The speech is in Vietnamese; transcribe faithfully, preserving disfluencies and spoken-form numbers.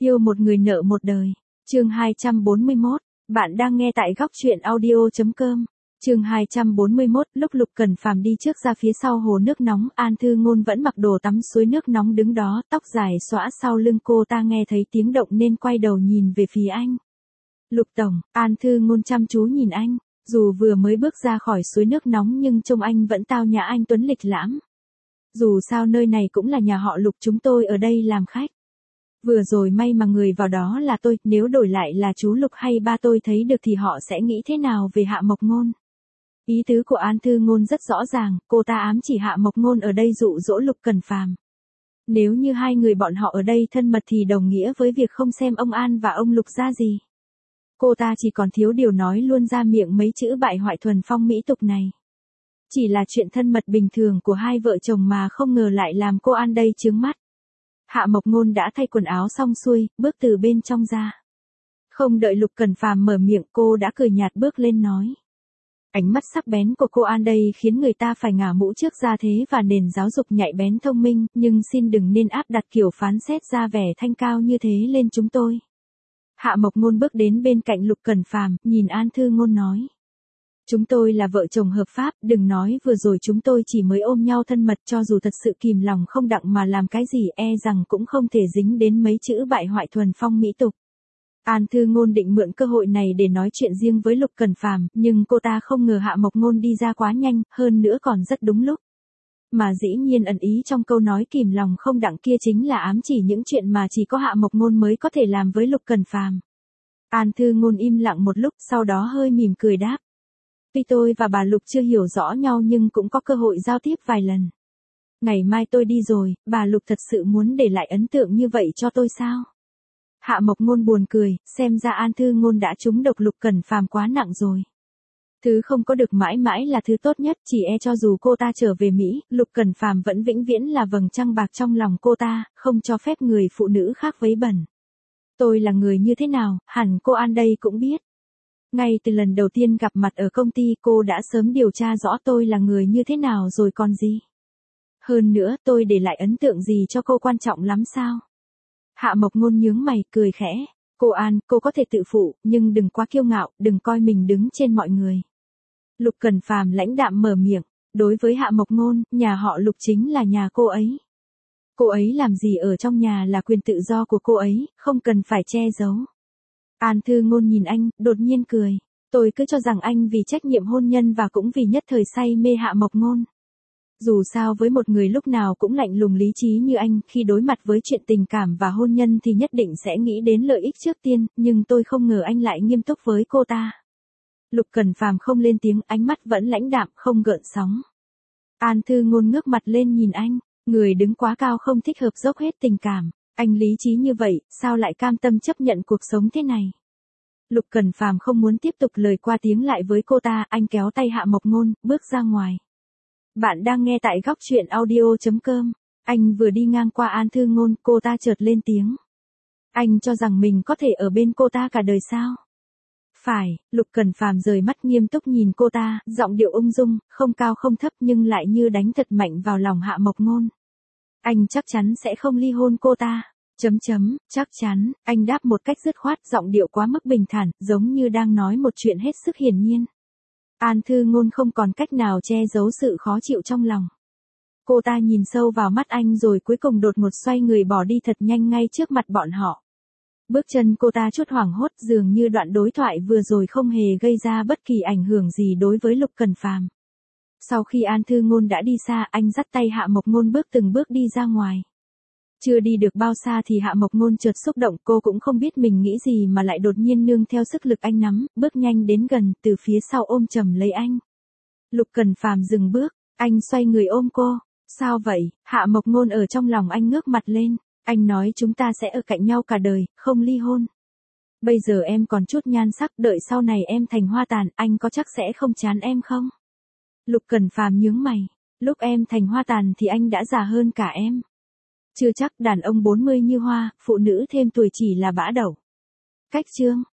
Yêu một người nợ một đời. Chương hai trăm bốn mươi mốt. Bạn đang nghe tại góc truyện audio chấm com. Chương hai trăm bốn mươi mốt. Lúc Lục Cẩn Phàm đi trước ra phía sau hồ nước nóng, An Thư Ngôn vẫn mặc đồ tắm suối nước nóng đứng đó, tóc dài xõa sau lưng. Cô ta nghe thấy tiếng động nên quay đầu nhìn về phía anh. Lục tổng. An Thư Ngôn chăm chú nhìn anh. Dù vừa mới bước ra khỏi suối nước nóng nhưng trông anh vẫn tao nhã, anh tuấn lịch lãm. Dù sao nơi này cũng là nhà họ Lục, chúng tôi ở đây làm khách. Vừa rồi may mà người vào đó là tôi, nếu đổi lại là chú Lục hay ba tôi thấy được thì họ sẽ nghĩ thế nào về Hạ Mộc Ngôn? Ý tứ của An Thư Ngôn rất rõ ràng, cô ta ám chỉ Hạ Mộc Ngôn ở đây dụ dỗ Lục Cẩn Phàm. Nếu như hai người bọn họ ở đây thân mật thì đồng nghĩa với việc không xem ông An và ông Lục ra gì. Cô ta chỉ còn thiếu điều nói luôn ra miệng mấy chữ bại hoại thuần phong mỹ tục này. Chỉ là chuyện thân mật bình thường của hai vợ chồng mà không ngờ lại làm cô An đây chướng mắt. Hạ Mộc Ngôn đã thay quần áo xong xuôi, bước từ bên trong ra. Không đợi Lục Cẩn Phàm mở miệng, cô đã cười nhạt bước lên nói. Ánh mắt sắc bén của cô An đây khiến người ta phải ngả mũ trước ra thế và nền giáo dục nhạy bén thông minh, nhưng xin đừng nên áp đặt kiểu phán xét ra vẻ thanh cao như thế lên chúng tôi. Hạ Mộc Ngôn bước đến bên cạnh Lục Cẩn Phàm, nhìn An Thư Ngôn nói. Chúng tôi là vợ chồng hợp pháp, đừng nói vừa rồi chúng tôi chỉ mới ôm nhau thân mật, cho dù thật sự kìm lòng không đặng mà làm cái gì e rằng cũng không thể dính đến mấy chữ bại hoại thuần phong mỹ tục. An Thư Ngôn định mượn cơ hội này để nói chuyện riêng với Lục Cẩn Phàm, nhưng cô ta không ngờ Hạ Mộc Ngôn đi ra quá nhanh, hơn nữa còn rất đúng lúc. Mà dĩ nhiên ẩn ý trong câu nói kìm lòng không đặng kia chính là ám chỉ những chuyện mà chỉ có Hạ Mộc Ngôn mới có thể làm với Lục Cẩn Phàm. An Thư Ngôn im lặng một lúc, sau đó hơi mỉm cười đáp. Tuy tôi và bà Lục chưa hiểu rõ nhau nhưng cũng có cơ hội giao tiếp vài lần. Ngày mai tôi đi rồi, bà Lục thật sự muốn để lại ấn tượng như vậy cho tôi sao? Hạ Mộc Ngôn buồn cười, xem ra An Thư Ngôn đã trúng độc Lục Cẩn Phàm quá nặng rồi. Thứ không có được mãi mãi là thứ tốt nhất, chỉ e cho dù cô ta trở về Mỹ, Lục Cẩn Phàm vẫn vĩnh viễn là vầng trăng bạc trong lòng cô ta, không cho phép người phụ nữ khác vấy bẩn. Tôi là người như thế nào, hẳn cô An đây cũng biết. Ngay từ lần đầu tiên gặp mặt ở công ty cô đã sớm điều tra rõ tôi là người như thế nào rồi còn gì. Hơn nữa tôi để lại ấn tượng gì cho cô quan trọng lắm sao? Hạ Mộc Ngôn nhướng mày cười khẽ. Cô An, cô có thể tự phụ, nhưng đừng quá kiêu ngạo, đừng coi mình đứng trên mọi người. Lục Cẩn Phàm lãnh đạm mở miệng. Đối với Hạ Mộc Ngôn, nhà họ Lục chính là nhà cô ấy. Cô ấy làm gì ở trong nhà là quyền tự do của cô ấy, không cần phải che giấu. An Thư Ngôn nhìn anh, đột nhiên cười. Tôi cứ cho rằng anh vì trách nhiệm hôn nhân và cũng vì nhất thời say mê Hạ Mộc Ngôn. Dù sao với một người lúc nào cũng lạnh lùng lý trí như anh, khi đối mặt với chuyện tình cảm và hôn nhân thì nhất định sẽ nghĩ đến lợi ích trước tiên, nhưng tôi không ngờ anh lại nghiêm túc với cô ta. Lục Cẩn Phàm không lên tiếng, ánh mắt vẫn lãnh đạm, không gợn sóng. An Thư Ngôn ngước mặt lên nhìn anh, người đứng quá cao không thích hợp dốc hết tình cảm. Anh lý trí như vậy, sao lại cam tâm chấp nhận cuộc sống thế này? Lục Cẩn Phàm không muốn tiếp tục lời qua tiếng lại với cô ta, anh kéo tay Hạ Mộc Ngôn, bước ra ngoài. Bạn đang nghe tại góc truyện audio chấm com. Anh vừa đi ngang qua An Thư Ngôn, cô ta chợt lên tiếng. Anh cho rằng mình có thể ở bên cô ta cả đời sao? Phải, Lục Cẩn Phàm rời mắt nghiêm túc nhìn cô ta, giọng điệu ung dung, không cao không thấp nhưng lại như đánh thật mạnh vào lòng Hạ Mộc Ngôn. Anh chắc chắn sẽ không ly hôn cô ta. Chấm chấm, chắc chắn, anh đáp một cách dứt khoát, giọng điệu quá mức bình thản, giống như đang nói một chuyện hết sức hiển nhiên. An Thư Ngôn không còn cách nào che giấu sự khó chịu trong lòng. Cô ta nhìn sâu vào mắt anh rồi cuối cùng đột ngột xoay người bỏ đi thật nhanh ngay trước mặt bọn họ. Bước chân cô ta chút hoảng hốt, dường như đoạn đối thoại vừa rồi không hề gây ra bất kỳ ảnh hưởng gì đối với Lục Cẩn Phàm. Sau khi An Thư Ngôn đã đi xa, anh dắt tay Hạ Mộc Ngôn bước từng bước đi ra ngoài. Chưa đi được bao xa thì Hạ Mộc Ngôn chợt xúc động, cô cũng không biết mình nghĩ gì mà lại đột nhiên nương theo sức lực anh nắm, bước nhanh đến gần, từ phía sau ôm chầm lấy anh. Lục Cẩn Phàm dừng bước, anh xoay người ôm cô. Sao vậy? Hạ Mộc Ngôn ở trong lòng anh ngước mặt lên. Anh nói chúng ta sẽ ở cạnh nhau cả đời, không ly hôn. Bây giờ em còn chút nhan sắc, đợi sau này em thành hoa tàn, anh có chắc sẽ không chán em không? Lục Cẩn Phàm nhướng mày. Lúc em thành hoa tàn thì anh đã già hơn cả em. Chưa chắc, đàn ông bốn mươi như hoa, phụ nữ thêm tuổi chỉ là bã đậu. Cách chương.